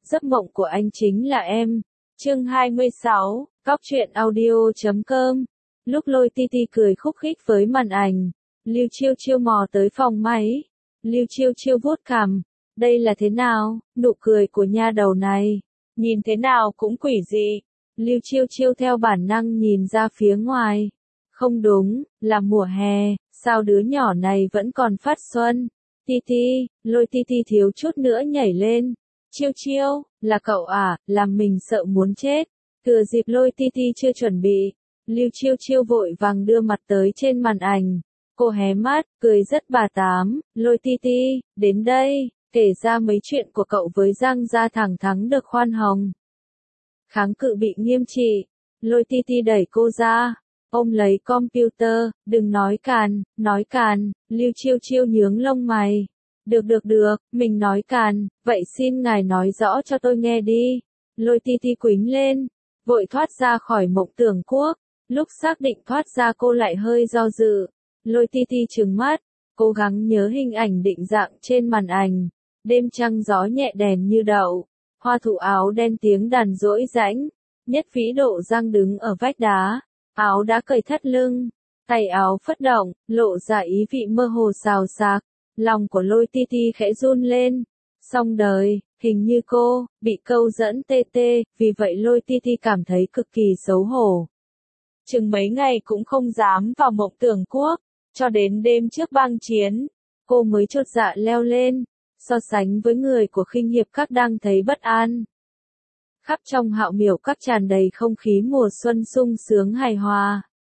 giấc mộng của anh chính là em. Chương 26, Cóc truyện audio.com. Lúc Lôi Ti Ti cười khúc khích với màn ảnh, Lưu Chiêu Chiêu mò tới phòng máy. Lưu Chiêu Chiêu vuốt cằm, đây là thế nào, nụ cười của nha đầu này, nhìn thế nào cũng quỷ dị. Lưu Chiêu Chiêu theo bản năng nhìn ra phía ngoài. Không đúng, là mùa hè, sao đứa nhỏ này vẫn còn phát xuân. Ti Ti, Lôi Ti Ti thiếu chút nữa nhảy lên. Chiêu Chiêu, là cậu à, làm mình sợ muốn chết. Thừa dịp Lôi Ti Ti chưa chuẩn bị, Lưu Chiêu Chiêu vội vàng đưa mặt tới trên màn ảnh. Cô hé mắt, cười rất bà tám, Lôi Ti Ti, đến đây, kể ra mấy chuyện của cậu với Giang gia thẳng thắn được khoan hồng. Kháng cự bị nghiêm trị, Lôi Ti Ti đẩy cô ra, ôm lấy computer, đừng nói càn, Lưu Chiêu Chiêu nhướng lông mày. Được, mình nói càn, vậy xin ngài nói rõ cho tôi nghe đi. Lôi Ti Ti quýnh lên, vội thoát ra khỏi mộng tưởng quốc, lúc xác định thoát ra cô lại hơi do dự. Lôi Ti Ti trừng mắt, cố gắng nhớ hình ảnh định dạng trên màn ảnh, đêm trăng gió nhẹ đèn như đậu, hoa thụ áo đen tiếng đàn dỗi rãnh, Nhất Vĩ Độ Giang đứng ở vách đá, áo đã cởi thắt lưng, tay áo phất động, lộ ra ý vị mơ hồ xào xạc. Lòng của Lôi Ti Ti khẽ run lên, xong đời, hình như cô, bị câu dẫn tê tê, vì vậy Lôi Ti Ti cảm thấy cực kỳ xấu hổ. Chừng mấy ngày cũng không dám vào mộng tưởng quốc, cho đến đêm trước băng chiến, cô mới chột dạ leo lên, so sánh với người của Khinh Hiệp Các đang thấy bất an. Khắp trong Hạo Miểu Các tràn đầy không khí mùa xuân sung sướng hài hòa.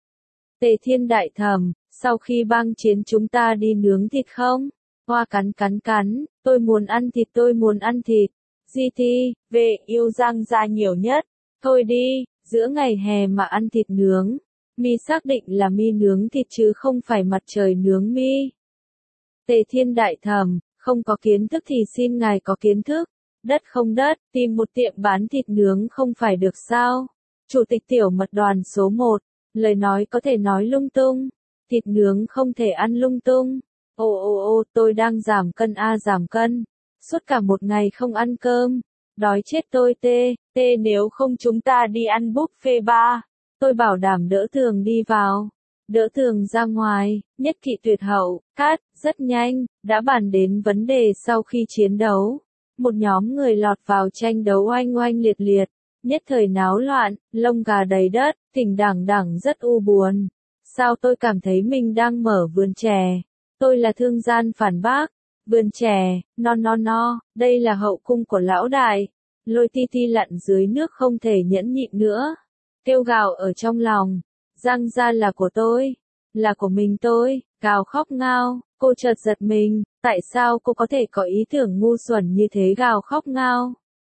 Tề Thiên đại thẩm, sau khi băng chiến chúng ta đi nướng thịt không? Hoa cắn, tôi muốn ăn thịt. GT, về yêu Giang gia nhiều nhất. Thôi đi, giữa ngày hè mà ăn thịt nướng. Mi xác định là Mi nướng thịt chứ không phải mặt trời nướng Mi. Tề Thiên đại thẩm, không có kiến thức thì xin ngài có kiến thức. Đất không đất, tìm một tiệm bán thịt nướng không phải được sao? Chủ tịch tiểu mật đoàn số 1, lời nói có thể nói lung tung. Thịt nướng không thể ăn lung tung. Ô, tôi đang giảm cân giảm cân. Suốt cả một ngày không ăn cơm. Đói chết tôi tê nếu không chúng ta đi ăn buffet ba. Tôi bảo đảm đỡ Tường đi vào. Đỡ Tường ra ngoài, Nhất Kỵ tuyệt hậu, cắt, rất nhanh, đã bàn đến vấn đề sau khi chiến đấu. Một nhóm người lọt vào tranh đấu oanh oanh liệt liệt, nhất thời náo loạn, lông gà đầy đất, Thỉnh Đảng rất u buồn. Sao tôi cảm thấy mình đang mở vườn chè? Tôi là thương gian phản bác. Vườn chè, no, đây là hậu cung của lão đại. Lôi Ti Ti lặn dưới nước không thể nhẫn nhịn nữa. Kêu gào ở trong lòng. Giang gia là của tôi. Là của mình tôi. Gào khóc ngao. Cô chợt giật mình. Tại sao cô có thể có ý tưởng ngu xuẩn như thế gào khóc ngao?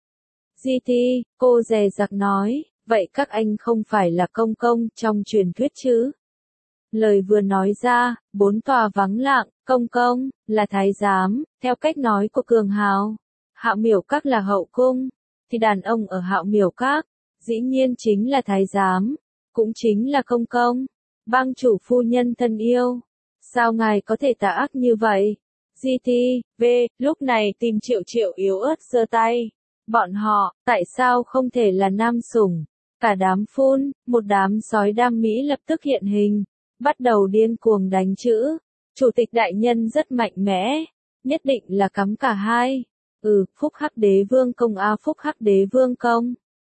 GT, cô dè dặt nói. Vậy các anh không phải là công công trong truyền thuyết chứ? Lời vừa nói ra, bốn tòa vắng lặng, công, là thái giám, theo cách nói của Cường Hào. Hạo Miểu Các là hậu cung, thì đàn ông ở Hạo Miểu Các, dĩ nhiên chính là thái giám, cũng chính là công. Bang chủ phu nhân thân yêu, sao ngài có thể tà ác như vậy? GT, lúc này tìm Triệu yếu ớt giơ tay. Bọn họ, tại sao không thể là nam sủng? Cả đám phun, một đám sói đam mỹ lập tức hiện hình, bắt đầu điên cuồng đánh chữ. Chủ tịch đại nhân rất mạnh mẽ, nhất định là cắm cả hai. Phúc Hắc Đế Vương công Phúc Hắc Đế Vương công.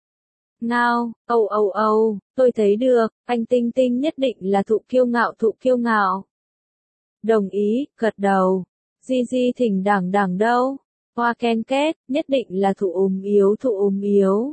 Ngao, âu, tôi thấy được, anh Tinh Tinh nhất định là thụ kiêu ngạo. Đồng ý, gật đầu. Di Thỉnh Đảng đâu? Hoa ken két, nhất định là thụ ốm yếu.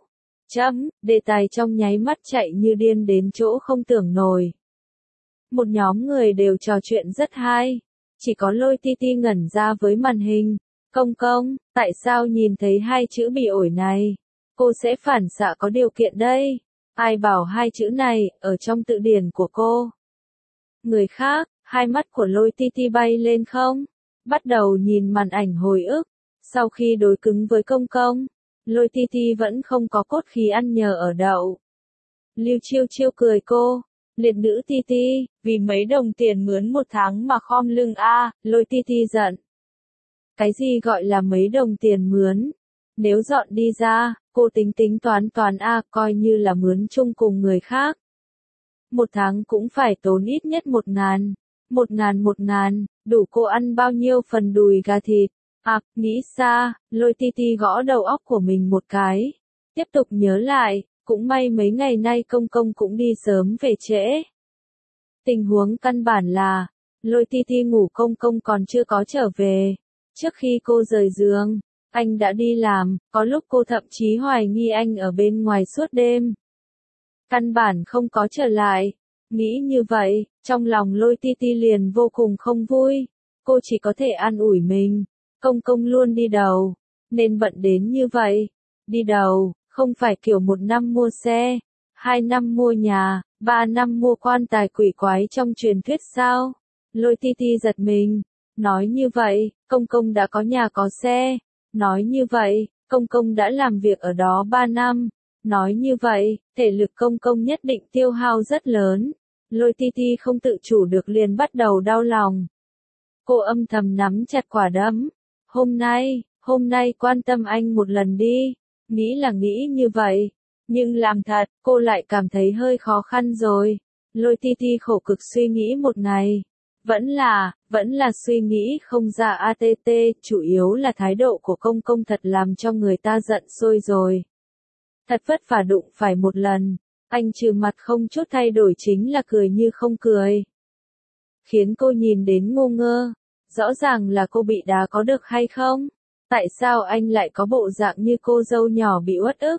Đề tài trong nháy mắt chạy như điên đến chỗ không tưởng nổi. Một nhóm người đều trò chuyện rất hay. Chỉ có Lôi Ti Ti ngẩn ra với màn hình. Công, tại sao nhìn thấy hai chữ bị ổi này? Cô sẽ phản xạ có điều kiện đây. Ai bảo hai chữ này, ở trong tự điển của cô? Người khác, hai mắt của Lôi Ti Ti bay lên không? Bắt đầu nhìn màn ảnh hồi ức. Sau khi đối cứng với công, Lôi Ti Ti vẫn không có cốt khí ăn nhờ ở đậu. Lưu Chiêu Chiêu cười cô. Liệt nữ Ti Ti, vì mấy đồng tiền mướn một tháng mà khom lưng Lôi Ti Ti giận. Cái gì gọi là mấy đồng tiền mướn? Nếu dọn đi ra, cô tính tính toán toán coi như là mướn chung cùng người khác. Một tháng cũng phải tốn ít nhất 1.000. 1.000, đủ cô ăn bao nhiêu phần đùi gà thịt. Nghĩ xa, Lôi Titi gõ đầu óc của mình một cái. Tiếp tục nhớ lại, cũng may mấy ngày nay công công cũng đi sớm về trễ. Tình huống căn bản là, Lôi Titi ngủ công công còn chưa có trở về. Trước khi cô rời giường, anh đã đi làm, có lúc cô thậm chí hoài nghi anh ở bên ngoài suốt đêm. Căn bản không có trở lại. Nghĩ như vậy, trong lòng Lôi Titi liền vô cùng không vui. Cô chỉ có thể an ủi mình. Công công luôn đi đầu, nên bận đến như vậy. Đi đầu, không phải kiểu 1 năm mua xe, 2 năm mua nhà, 3 năm mua quan tài quỷ quái trong truyền thuyết sao? Lôi Titi giật mình. Nói như vậy, công công đã có nhà có xe. Nói như vậy, công công đã làm việc ở đó 3 năm. Nói như vậy, thể lực công công nhất định tiêu hao rất lớn. Lôi Titi không tự chủ được liền bắt đầu đau lòng. Cô âm thầm nắm chặt quả đấm. Hôm nay quan tâm anh một lần đi. Nghĩ là nghĩ như vậy. Nhưng làm thật, cô lại cảm thấy hơi khó khăn rồi. Lôi Titi khổ cực suy nghĩ một ngày. Vẫn là suy nghĩ không ra ATT, chủ yếu là thái độ của công công thật làm cho người ta giận sôi rồi. Thật vất vả đụng phải một lần, anh trừ mặt không chút thay đổi chính là cười như không cười. Khiến cô nhìn đến ngu ngơ, rõ ràng là cô bị đá có được hay không? Tại sao anh lại có bộ dạng như cô dâu nhỏ bị uất ức?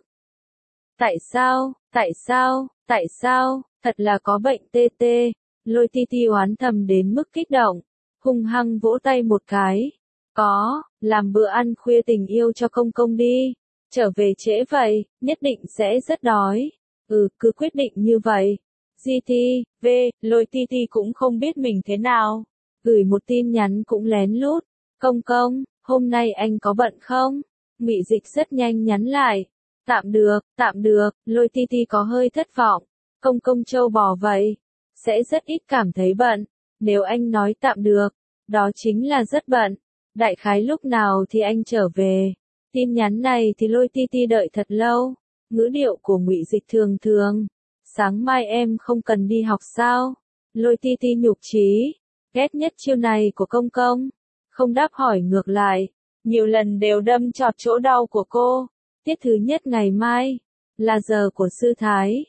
Tại sao, thật là có bệnh TT. Lôi Titi oán thầm đến mức kích động, hung hăng vỗ tay một cái. Làm bữa ăn khuya tình yêu cho công công đi. Trở về trễ vậy, nhất định sẽ rất đói. Cứ quyết định như vậy. GTV, Lôi Titi cũng không biết mình thế nào. Gửi một tin nhắn cũng lén lút. Công, hôm nay anh có bận không? Ngụy Dịch rất nhanh nhắn lại. Tạm được, Lôi Titi có hơi thất vọng. Công trâu bò vậy. Sẽ rất ít cảm thấy bận. Nếu anh nói tạm được, đó chính là rất bận. Đại khái lúc nào thì anh trở về. Tin nhắn này thì Lôi Titi đợi thật lâu. Ngữ điệu của Ngụy Dịch thường thường. Sáng mai em không cần đi học sao? Lôi Titi nhục chí. Ghét nhất chiêu này của công. Không đáp hỏi ngược lại. Nhiều lần đều đâm chọt chỗ đau của cô. Tiết thứ nhất ngày mai. Là giờ của sư thái.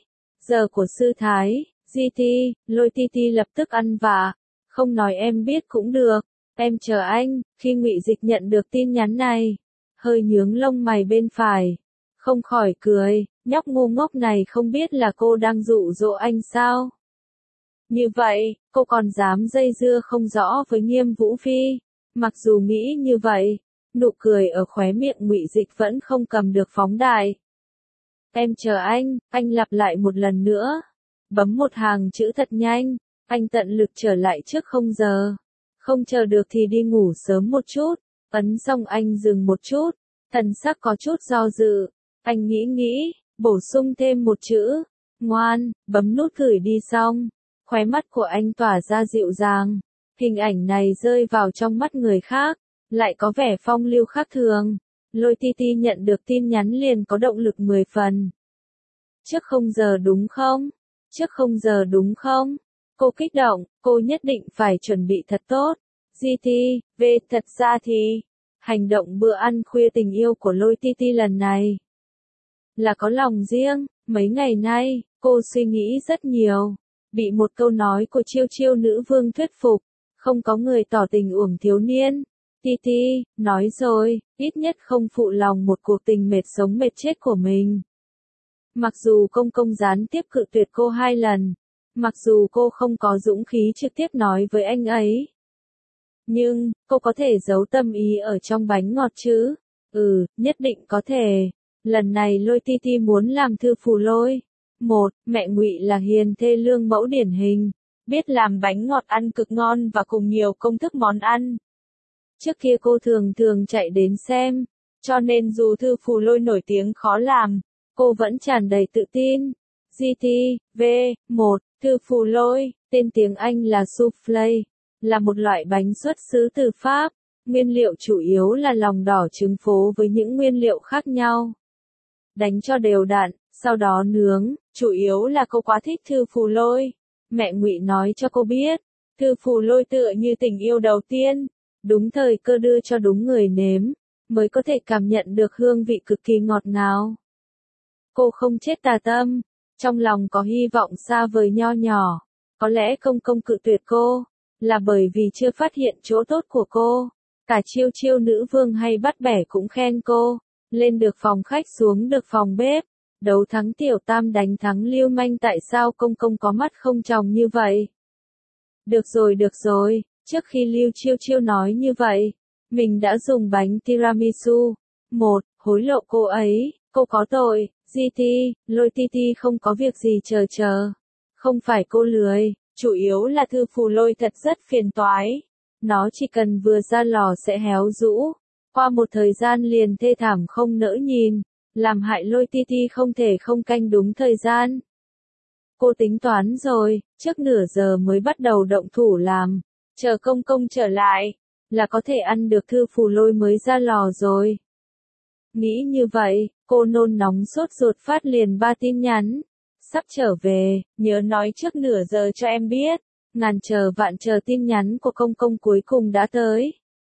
GT, Lôi Titi lập tức ăn vạ. Không nói em biết cũng được. Em chờ anh. Khi Ngụy Dịch nhận được tin nhắn này, hơi nhướng lông mày bên phải. Không khỏi cười, nhóc ngu ngốc này không biết là cô đang dụ dỗ anh sao? Như vậy, cô còn dám dây dưa không rõ với Nghiêm Vũ Phi. Mặc dù nghĩ như vậy, nụ cười ở khóe miệng Ngụy Dịch vẫn không cầm được phóng đại. Em chờ anh lặp lại một lần nữa. Bấm một hàng chữ thật nhanh, anh tận lực trở lại trước 0 giờ. Không chờ được thì đi ngủ sớm một chút. Ấn xong anh dừng một chút, thần sắc có chút do dự. Anh nghĩ, bổ sung thêm một chữ. Ngoan, bấm nút gửi đi xong. Khóe mắt của anh tỏa ra dịu dàng. Hình ảnh này rơi vào trong mắt người khác, lại có vẻ phong lưu khác thường. Lôi Titi nhận được tin nhắn liền có động lực 10 phần. Trước 0 giờ đúng không? Cô kích động, cô nhất định phải chuẩn bị thật tốt. GTV, thật ra thì, hành động bữa ăn khuya tình yêu của Lôi Titi lần này là có lòng riêng. Mấy ngày nay, cô suy nghĩ rất nhiều. Bị một câu nói của chiêu nữ vương thuyết phục. Không có người tỏ tình uổng thiếu niên. Titi, nói rồi, ít nhất không phụ lòng một cuộc tình mệt sống mệt chết của mình. Mặc dù công gián tiếp cự tuyệt cô 2 lần. Mặc dù cô không có dũng khí trực tiếp nói với anh ấy. Nhưng, cô có thể giấu tâm ý ở trong bánh ngọt chứ? Nhất định có thể. Lần này Lôi Titi muốn làm thư phù Lôi. Mẹ Ngụy là hiền thê lương mẫu điển hình. Biết làm bánh ngọt ăn cực ngon và cùng nhiều công thức món ăn. Trước kia cô thường chạy đến xem. Cho nên dù thư phù Lôi nổi tiếng khó làm, cô vẫn tràn đầy tự tin. GTV, thư phù Lôi, tên tiếng Anh là soufflé, là một loại bánh xuất xứ từ Pháp. Nguyên liệu chủ yếu là lòng đỏ trứng phố với những nguyên liệu khác nhau. Đánh cho đều đặn, sau đó nướng, chủ yếu là cô quá thích thư phù lôi. Mẹ Ngụy nói cho cô biết, thư phù lôi tựa như tình yêu đầu tiên, đúng thời cơ đưa cho đúng người nếm, mới có thể cảm nhận được hương vị cực kỳ ngọt ngào. Cô không chết tà tâm, trong lòng có hy vọng xa vời nho nhỏ. Có lẽ công công cự tuyệt cô, là bởi vì chưa phát hiện chỗ tốt của cô. Cả Chiêu Chiêu nữ vương hay bắt bẻ cũng khen cô, lên được phòng khách xuống được phòng bếp. Đấu thắng Tiểu Tam đánh thắng Lưu Manh, tại sao công công có mắt không tròng như vậy? Được rồi, trước khi Lưu Chiêu Chiêu nói như vậy, mình đã dùng bánh tiramisu. Hối lộ cô ấy, cô có tội. GT, Lôi Titi không có việc gì chờ. Không phải cô lười, chủ yếu là thư phù lôi thật rất phiền toái. Nó chỉ cần vừa ra lò sẽ héo rũ. Qua một thời gian liền thê thảm không nỡ nhìn, làm hại Lôi Titi không thể không canh đúng thời gian. Cô tính toán rồi, trước nửa giờ mới bắt đầu động thủ làm. Chờ công công trở lại, là có thể ăn được thư phù lôi mới ra lò rồi. Nghĩ như vậy, cô nôn nóng sốt ruột phát liền 3 tin nhắn. Sắp trở về, nhớ nói trước nửa giờ cho em biết. Ngàn chờ vạn chờ tin nhắn của công công cuối cùng đã tới.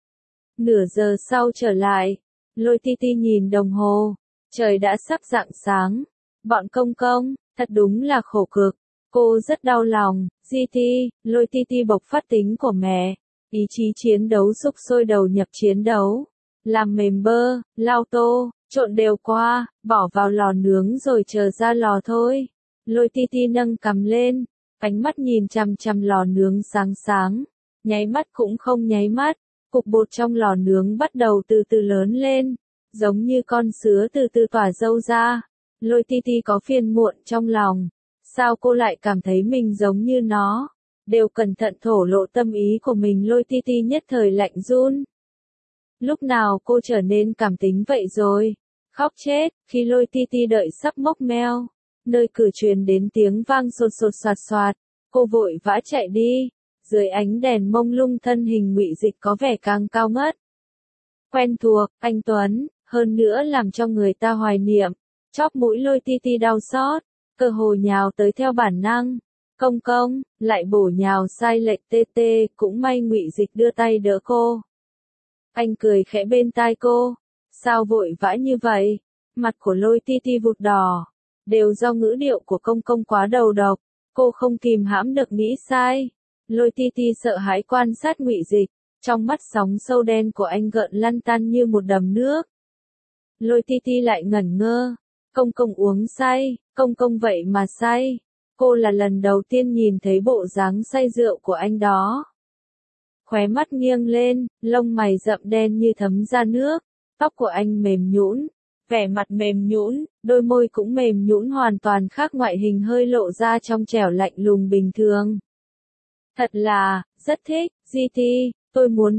Nửa giờ sau trở lại, Lôi Titi nhìn đồng hồ, trời đã sắp rạng sáng. Bọn công công, thật đúng là khổ cực. Cô rất đau lòng. GT, Lôi Titi bộc phát tính của mẹ. Ý chí chiến đấu sục sôi đầu nhập chiến đấu. Làm mềm bơ, lau tô, trộn đều qua, bỏ vào lò nướng rồi chờ ra lò thôi. Lôi Titi nâng cằm lên, ánh mắt nhìn chằm chằm lò nướng sáng, nháy mắt cũng không nháy mắt, cục bột trong lò nướng bắt đầu từ từ lớn lên, giống như con sứa từ từ tỏa râu ra. Lôi Titi có phiền muộn trong lòng, sao cô lại cảm thấy mình giống như nó, đều cẩn thận thổ lộ tâm ý của mình. Lôi Titi nhất thời lạnh run. Lúc nào cô trở nên cảm tính vậy rồi? Khóc chết, khi Lôi Titi đợi sắp mốc meo, nơi cửa truyền đến tiếng vang sột sột soạt soạt, cô vội vã chạy đi, dưới ánh đèn mông lung thân hình Ngụy Dịch có vẻ càng cao ngất. Quen thuộc, anh Tuấn, hơn nữa làm cho người ta hoài niệm, chóp mũi Lôi Titi đau xót, cơ hồ nhào tới theo bản năng. Công, lại bổ nhào sai lệch tê, cũng may Ngụy Dịch đưa tay đỡ cô. Anh cười khẽ bên tai cô, sao vội vã như vậy? Mặt của Lôi Titi vụt đỏ, đều do ngữ điệu của công quá đầu độc, cô không kìm hãm được nghĩ sai. Lôi Titi sợ hãi quan sát Ngụy Dịch, trong mắt sóng sâu đen của anh gợn lăn tăn như một đầm nước. Lôi Titi lại ngẩn ngơ, công uống say, công vậy mà say. Cô là lần đầu tiên nhìn thấy bộ dáng say rượu của anh đó. Khóe mắt nghiêng lên, lông mày rậm đen như thấm ra nước, tóc của anh mềm nhũn, vẻ mặt mềm nhũn, đôi môi cũng mềm nhũn, hoàn toàn khác ngoại hình hơi lộ ra trong trẻo lạnh lùng bình thường. Thật là, rất thích. GT, tôi muốn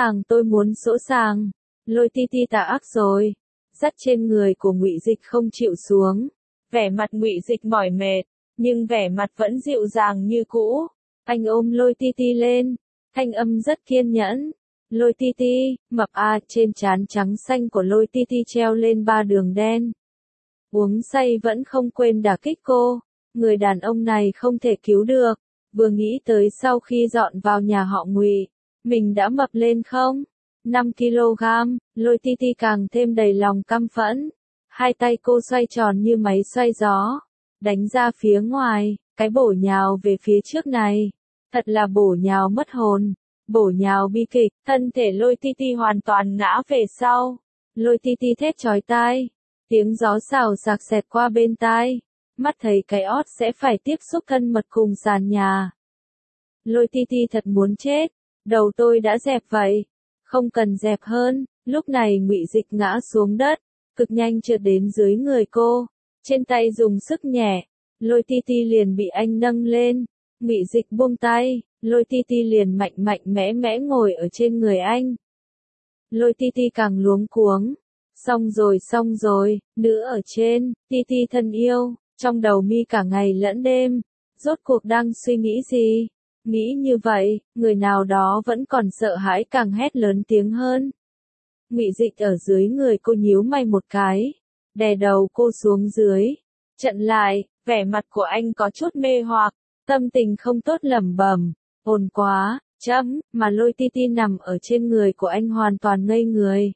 sỗ sàng. Lôi Titi tà ác rồi, dắt trên người của Ngụy Dịch không chịu xuống. Vẻ mặt Ngụy Dịch mỏi mệt, nhưng vẻ mặt vẫn dịu dàng như cũ. Anh ôm Lôi Titi lên, thanh âm rất kiên nhẫn. Lôi Titi, mập à, trên trán trắng xanh của Lôi Titi treo lên 3 đường đen. Uống say vẫn không quên đả kích cô, người đàn ông này không thể cứu được. Vừa nghĩ tới sau khi dọn vào nhà họ Ngụy, mình đã mập lên không? 5 kg, Lôi Titi càng thêm đầy lòng căm phẫn. Hai tay cô xoay tròn như máy xoay gió, đánh ra phía ngoài, cái bổ nhào về phía trước này. Thật là bổ nhào mất hồn, bổ nhào bi kịch, thân thể Lôi Titi hoàn toàn ngã về sau. Lôi Titi thét chói tai, tiếng gió xào xạc xẹt qua bên tai, mắt thấy cái ót sẽ phải tiếp xúc thân mật cùng sàn nhà. Lôi Titi thật muốn chết, đầu tôi đã dẹp vậy, không cần dẹp hơn. Lúc này Ngụy Dịch ngã xuống đất, cực nhanh trượt đến dưới người cô, trên tay dùng sức nhẹ, Lôi Titi liền bị anh nâng lên. Ngụy Dịch buông tay, Lôi Titi liền mạnh mẽ ngồi ở trên người anh. Lôi Titi càng luống cuống. Xong rồi, nữ ở trên, Titi thân yêu, trong đầu mi cả ngày lẫn đêm, rốt cuộc đang suy nghĩ gì? Nghĩ như vậy, người nào đó vẫn còn sợ hãi càng hét lớn tiếng hơn. Ngụy Dịch ở dưới người cô nhíu mày một cái, đè đầu cô xuống dưới. Chặn lại, vẻ mặt của anh có chút mê hoặc, tâm tình không tốt lẩm bẩm, ồn quá, mà Lôi Ti Ti nằm ở trên người của anh hoàn toàn ngây người.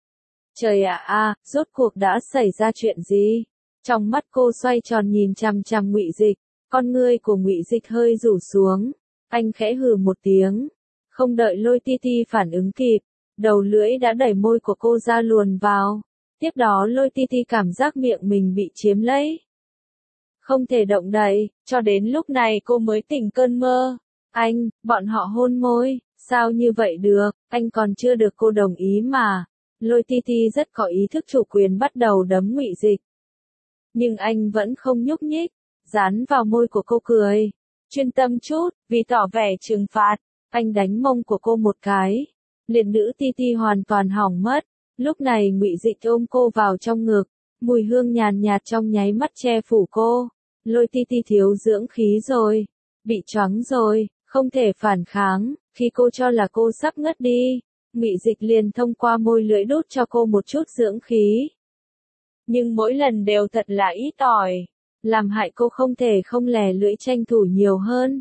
Trời ạ, rốt cuộc đã xảy ra chuyện gì? Trong mắt cô xoay tròn nhìn chằm chằm Ngụy Dịch, con ngươi của Ngụy Dịch hơi rủ xuống, anh khẽ hừ một tiếng, không đợi Lôi Ti Ti phản ứng kịp, đầu lưỡi đã đẩy môi của cô ra luồn vào. Tiếp đó Lôi Ti Ti cảm giác miệng mình bị chiếm lấy. Không thể động đậy, cho đến lúc này cô mới tỉnh cơn mơ. Anh, bọn họ hôn môi, sao như vậy được, anh còn chưa được cô đồng ý mà. Lôi Ti Ti rất có ý thức chủ quyền bắt đầu đấm Ngụy Dịch. Nhưng anh vẫn không nhúc nhích, dán vào môi của cô cười. Chuyên tâm chút, vì tỏ vẻ trừng phạt, anh đánh mông của cô một cái. Liệt nữ Ti Ti hoàn toàn hỏng mất. Lúc này Ngụy Dịch ôm cô vào trong ngực, mùi hương nhàn nhạt trong nháy mắt che phủ cô. Lôi Ti Ti thiếu dưỡng khí rồi, bị choáng rồi, không thể phản kháng. Khi cô cho là cô sắp ngất đi, Ngụy Dịch liền thông qua môi lưỡi đút cho cô một chút dưỡng khí. Nhưng mỗi lần đều thật là ít ỏi, làm hại cô không thể không lè lưỡi tranh thủ nhiều hơn.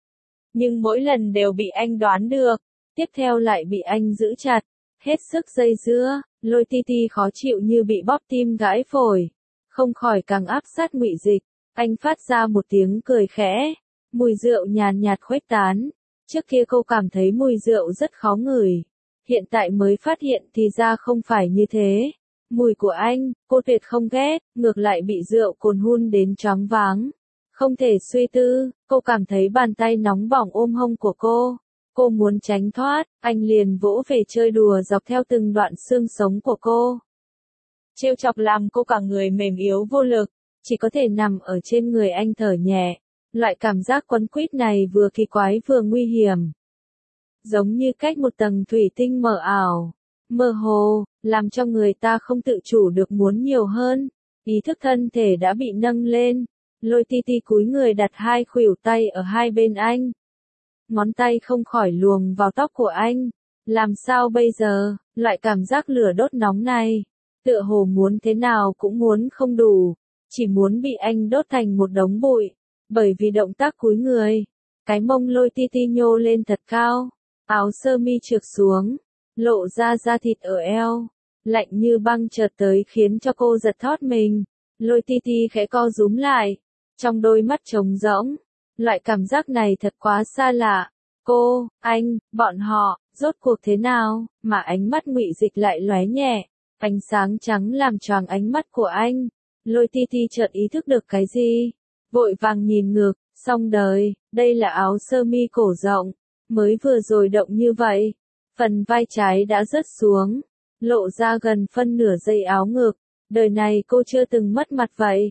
Nhưng mỗi lần đều bị anh đoán được, tiếp theo lại bị anh giữ chặt, hết sức dây dưa. Lôi Ti Ti khó chịu như bị bóp tim gãi phổi, không khỏi càng áp sát Ngụy Dịch. Anh phát ra một tiếng cười khẽ, mùi rượu nhàn nhạt khuếch tán. Trước kia cô cảm thấy mùi rượu rất khó ngửi, hiện tại mới phát hiện thì ra không phải như thế. Mùi của anh, cô tuyệt không ghét, ngược lại bị rượu cồn hun đến choáng váng. Không thể suy tư, cô cảm thấy bàn tay nóng bỏng ôm hông của cô. Cô muốn tránh thoát, anh liền vỗ về chơi đùa dọc theo từng đoạn xương sống của cô. Trêu chọc làm cô cả người mềm yếu vô lực, chỉ có thể nằm ở trên người anh thở nhẹ. Loại cảm giác quấn quýt này vừa kỳ quái vừa nguy hiểm. Giống như cách một tầng thủy tinh mờ ảo, mơ hồ, làm cho người ta không tự chủ được muốn nhiều hơn. Ý thức thân thể đã bị nâng lên. Lôi Ti Ti cúi người đặt hai khuỷu tay ở hai bên anh. Ngón tay không khỏi luồn vào tóc của anh. Làm sao bây giờ, loại cảm giác lửa đốt nóng này, tựa hồ muốn thế nào cũng muốn không đủ, chỉ muốn bị anh đốt thành một đống bụi. Bởi vì động tác cúi người, cái mông Lôi Ti Ti nhô lên thật cao, áo sơ mi trượt xuống, lộ ra da thịt ở eo, lạnh như băng chợt tới khiến cho cô giật thót mình. Lôi Ti Ti khẽ co rúm lại, trong đôi mắt trống rỗng. Loại cảm giác này thật quá xa lạ. Cô, anh, bọn họ, rốt cuộc thế nào, mà ánh mắt Ngụy Dịch lại lóe nhẹ, ánh sáng trắng làm choàng ánh mắt của anh. Lôi Ti Ti chợt ý thức được cái gì, vội vàng nhìn ngược, xong đời, đây là áo sơ mi cổ rộng, mới vừa rồi động như vậy, phần vai trái đã rớt xuống, lộ ra gần phân nửa dây áo ngực. Đời này cô chưa từng mất mặt vậy.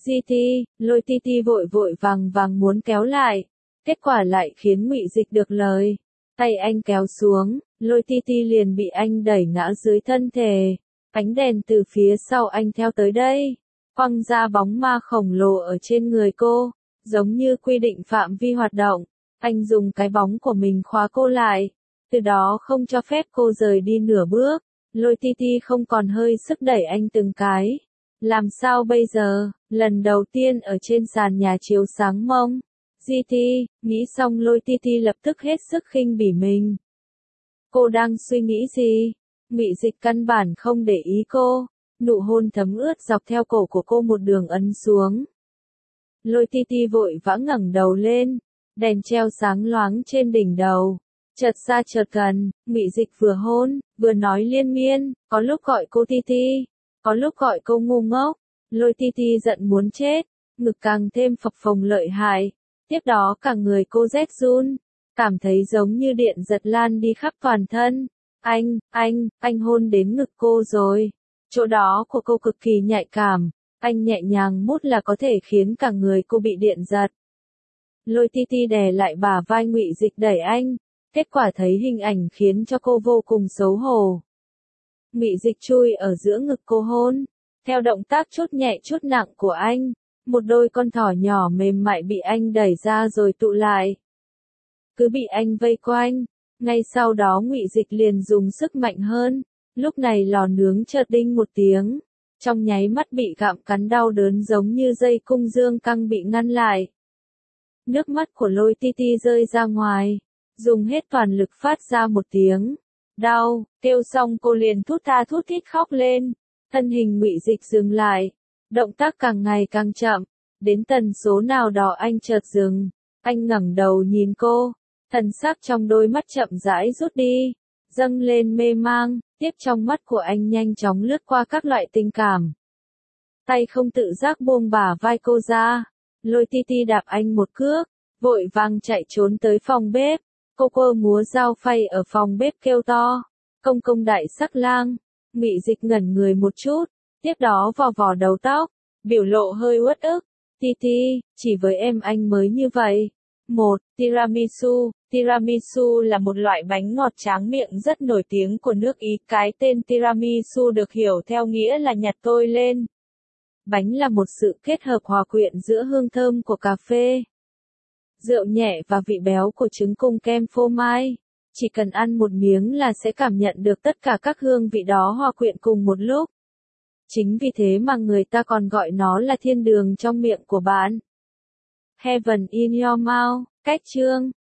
Lôi Ti Ti vội vàng muốn kéo lại, kết quả lại khiến Ngụy Dịch được lời. Tay anh kéo xuống, Lôi Ti Ti liền bị anh đẩy ngã dưới thân thể. Ánh đèn từ phía sau anh theo tới đây, quăng ra bóng ma khổng lồ ở trên người cô, giống như quy định phạm vi hoạt động. Anh dùng cái bóng của mình khóa cô lại, từ đó không cho phép cô rời đi nửa bước. Lôi Ti Ti không còn hơi sức đẩy anh từng cái. Làm sao bây giờ, lần đầu tiên ở trên sàn nhà chiếu sáng mông. Nghĩ xong Lôi Ti Ti lập tức hết sức khinh bỉ mình. Cô đang suy nghĩ gì? Ngụy Dịch căn bản không để ý cô, nụ hôn thấm ướt dọc theo cổ của cô một đường ấn xuống. Lôi Ti Ti vội vã ngẩng đầu lên, đèn treo sáng loáng trên đỉnh đầu. Chợt xa chợt gần, Ngụy Dịch vừa hôn, vừa nói liên miên, có lúc gọi cô Ti Ti, có lúc gọi cô ngu ngốc. Lôi Ti Ti giận muốn chết, ngực càng thêm phập phồng lợi hại. Tiếp đó cả người cô rét run, cảm thấy giống như điện giật lan đi khắp toàn thân. Anh hôn đến ngực cô rồi. Chỗ đó của cô cực kỳ nhạy cảm, anh nhẹ nhàng mút là có thể khiến cả người cô bị điện giật. Lôi Ti Ti đè lại bả vai Ngụy Dịch đẩy anh, kết quả thấy hình ảnh khiến cho cô vô cùng xấu hổ. Ngụy Dịch chui ở giữa ngực cô hôn, theo động tác chút nhẹ chút nặng của anh, một đôi con thỏ nhỏ mềm mại bị anh đẩy ra rồi tụ lại. cứ bị anh vây quanh. Ngay sau đó Ngụy Dịch liền dùng sức mạnh hơn. Lúc này lò nướng chợt đinh một tiếng. Trong nháy mắt bị gặm cắn đau đớn giống như dây cung dương căng bị ngăn lại. Nước mắt của Lôi Ti Ti rơi ra ngoài. Dùng hết toàn lực phát ra một tiếng. Đau, kêu xong cô liền thút tha thút thít khóc lên. Thân hình Ngụy Dịch dừng lại. Động tác càng ngày càng chậm. Đến tần số nào đó anh chợt dừng. Anh ngẩng đầu nhìn cô. Thần sắc trong đôi mắt chậm rãi rút đi. Dâng lên mê mang. Tiếp trong mắt của anh nhanh chóng lướt qua các loại tình cảm. Tay không tự giác buông bả vai cô ra. Lôi Ti Ti đạp anh một cước. Vội vàng chạy trốn tới phòng bếp. Cô quơ múa dao phay ở phòng bếp kêu to. Công công đại sắc lang. Ngụy Dịch ngẩn người một chút. Tiếp đó vò vò đầu tóc. Biểu lộ hơi uất ức. Ti Ti, chỉ với em anh mới như vậy. 1. Tiramisu. Tiramisu là một loại bánh ngọt tráng miệng rất nổi tiếng của nước Ý. Cái tên tiramisu được hiểu theo nghĩa là nhặt tôi lên. Bánh là một sự kết hợp hòa quyện giữa hương thơm của cà phê, rượu nhẹ và vị béo của trứng cùng kem phô mai. Chỉ cần ăn một miếng là sẽ cảm nhận được tất cả các hương vị đó hòa quyện cùng một lúc. Chính vì thế mà người ta còn gọi nó là thiên đường trong miệng của bạn. Heaven in your mouth. Cách chương